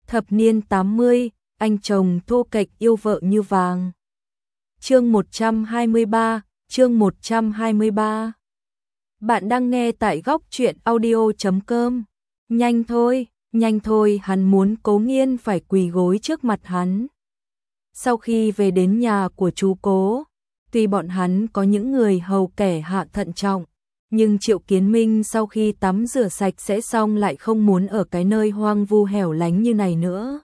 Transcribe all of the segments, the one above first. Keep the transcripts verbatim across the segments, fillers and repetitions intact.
Thập niên tám mươi, anh chồng thô kệch yêu vợ như vàng. Chương một trăm hai mươi ba, chương một trăm hai mươi ba. Bạn đang nghe tại góc truyện audio chấm com. Nhanh thôi, nhanh thôi, hắn muốn Cố Nghiên phải quỳ gối trước mặt hắn. Sau khi về đến nhà của chú Cố, tuy bọn hắn có những người hầu kẻ hạ thận trọng, nhưng Triệu Kiến Minh sau khi tắm rửa sạch sẽ xong lại không muốn ở cái nơi hoang vu hẻo lánh như này nữa.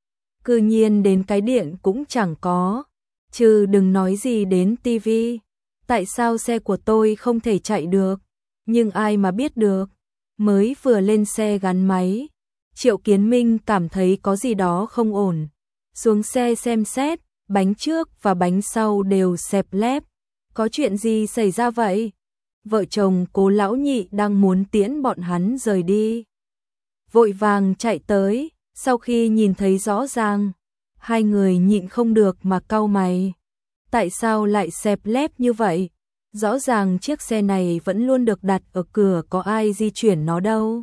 Cư nhiên đến cái điện cũng chẳng có, chứ đừng nói gì đến tivi. Tại sao xe của tôi không thể chạy được? Nhưng ai mà biết được, mới vừa lên xe gắn máy, Triệu Kiến Minh cảm thấy có gì đó không ổn. Xuống xe xem xét, bánh trước và bánh sau đều xẹp lép. Có chuyện gì xảy ra vậy? Vợ chồng Cố lão nhị đang muốn tiễn bọn hắn rời đi, vội vàng chạy tới. Sau khi nhìn thấy rõ ràng, hai người nhịn không được mà cau mày. Tại sao lại xẹp lép như vậy? Rõ ràng chiếc xe này vẫn luôn được đặt ở cửa, có ai di chuyển nó đâu.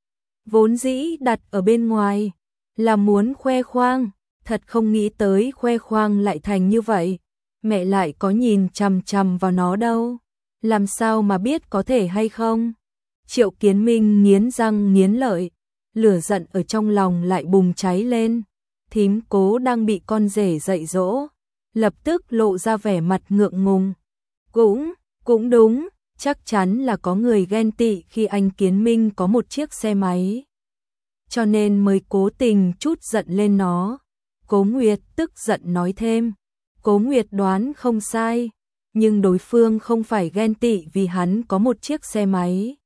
Vốn dĩ đặt ở bên ngoài là muốn khoe khoang, thật không nghĩ tới khoe khoang lại thành như vậy. Mẹ lại có nhìn chằm chằm vào nó đâu, làm sao mà biết có thể hay không? Triệu Kiến Minh nghiến răng nghiến lợi, lửa giận ở trong lòng lại bùng cháy lên. Thím Cố đang bị con rể dạy dỗ, lập tức lộ ra vẻ mặt ngượng ngùng. Cũng, cũng đúng, chắc chắn là có người ghen tị khi anh Kiến Minh có một chiếc xe máy, cho nên mới cố tình chút giận lên nó. Cố Nguyệt tức giận nói thêm. Cố Nguyệt đoán không sai, nhưng đối phương không phải ghen tị vì hắn có một chiếc xe máy,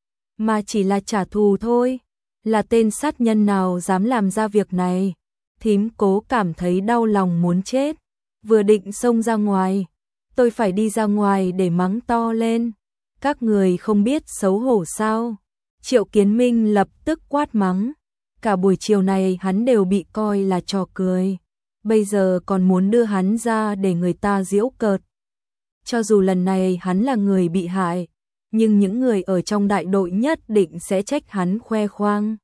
mà chỉ là trả thù thôi. Là tên sát nhân nào dám làm ra việc này? Thím Cố cảm thấy đau lòng muốn chết, vừa định xông ra ngoài. Tôi phải đi ra ngoài để mắng to lên. Các người không biết xấu hổ sao? Triệu Kiến Minh lập tức quát mắng. Cả buổi chiều này hắn đều bị coi là trò cười, bây giờ còn muốn đưa hắn ra để người ta giễu cợt. Cho dù lần này hắn là người bị hại, nhưng những người ở trong đại đội nhất định sẽ trách hắn khoe khoang.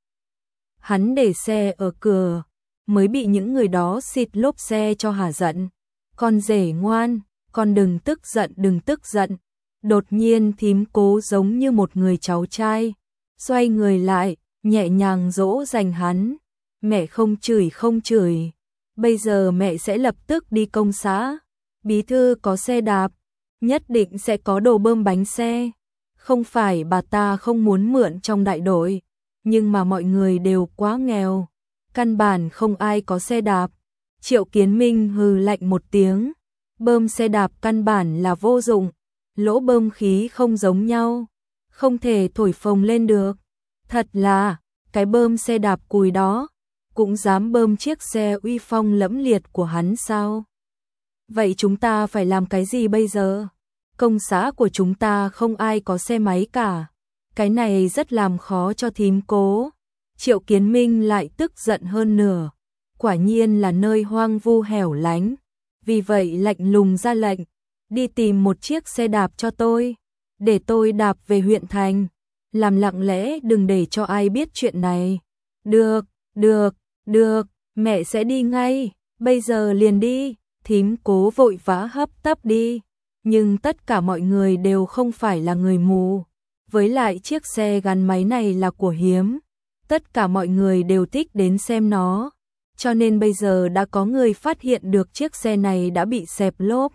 Hắn để xe ở cửa, mới bị những người đó xịt lốp xe cho hả giận. Con rể ngoan, con đừng tức giận, đừng tức giận. Đột nhiên thím Cố giống như một người cháu trai, xoay người lại, nhẹ nhàng dỗ dành hắn. Mẹ không chửi không chửi, bây giờ mẹ sẽ lập tức đi công xã. Bí thư có xe đạp, nhất định sẽ có đồ bơm bánh xe. Không phải bà ta không muốn mượn trong đại đội, nhưng mà mọi người đều quá nghèo, căn bản không ai có xe đạp. Triệu Kiến Minh hừ lạnh một tiếng. Bơm xe đạp căn bản là vô dụng, lỗ bơm khí không giống nhau, không thể thổi phồng lên được. Thật là, cái bơm xe đạp cùi đó, cũng dám bơm chiếc xe uy phong lẫm liệt của hắn sao? Vậy chúng ta phải làm cái gì bây giờ? Công xã của chúng ta không ai có xe máy cả. Cái này rất làm khó cho thím Cố. Triệu Kiến Minh lại tức giận hơn nửa. Quả nhiên là nơi hoang vu hẻo lánh. Vì vậy lạnh lùng ra lệnh, đi tìm một chiếc xe đạp cho tôi, để tôi đạp về huyện thành, làm lặng lẽ, đừng để cho ai biết chuyện này. Được, được, được, mẹ sẽ đi ngay, bây giờ liền đi. Thím Cố vội vã hấp tấp đi, nhưng tất cả mọi người đều không phải là người mù, với lại chiếc xe gắn máy này là của hiếm, tất cả mọi người đều thích đến xem nó. Cho nên bây giờ đã có người phát hiện được chiếc xe này đã bị xẹp lốp.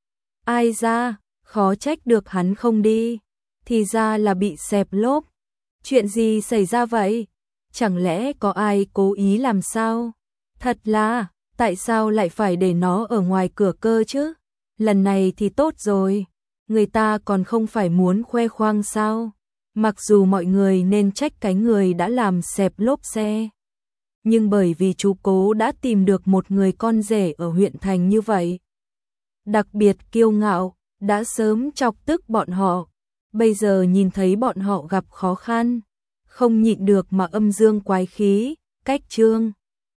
Ai ra, khó trách được hắn không đi, thì ra là bị xẹp lốp. Chuyện gì xảy ra vậy? Chẳng lẽ có ai cố ý làm sao? Thật là, tại sao lại phải để nó ở ngoài cửa cơ chứ? Lần này thì tốt rồi, người ta còn không phải muốn khoe khoang sao? Mặc dù mọi người nên trách cái người đã làm xẹp lốp xe, nhưng bởi vì chú Cố đã tìm được một người con rể ở huyện thành như vậy, đặc biệt kiêu ngạo, đã sớm chọc tức bọn họ. Bây giờ nhìn thấy bọn họ gặp khó khăn, không nhịn được mà âm dương quái khí, cách trương.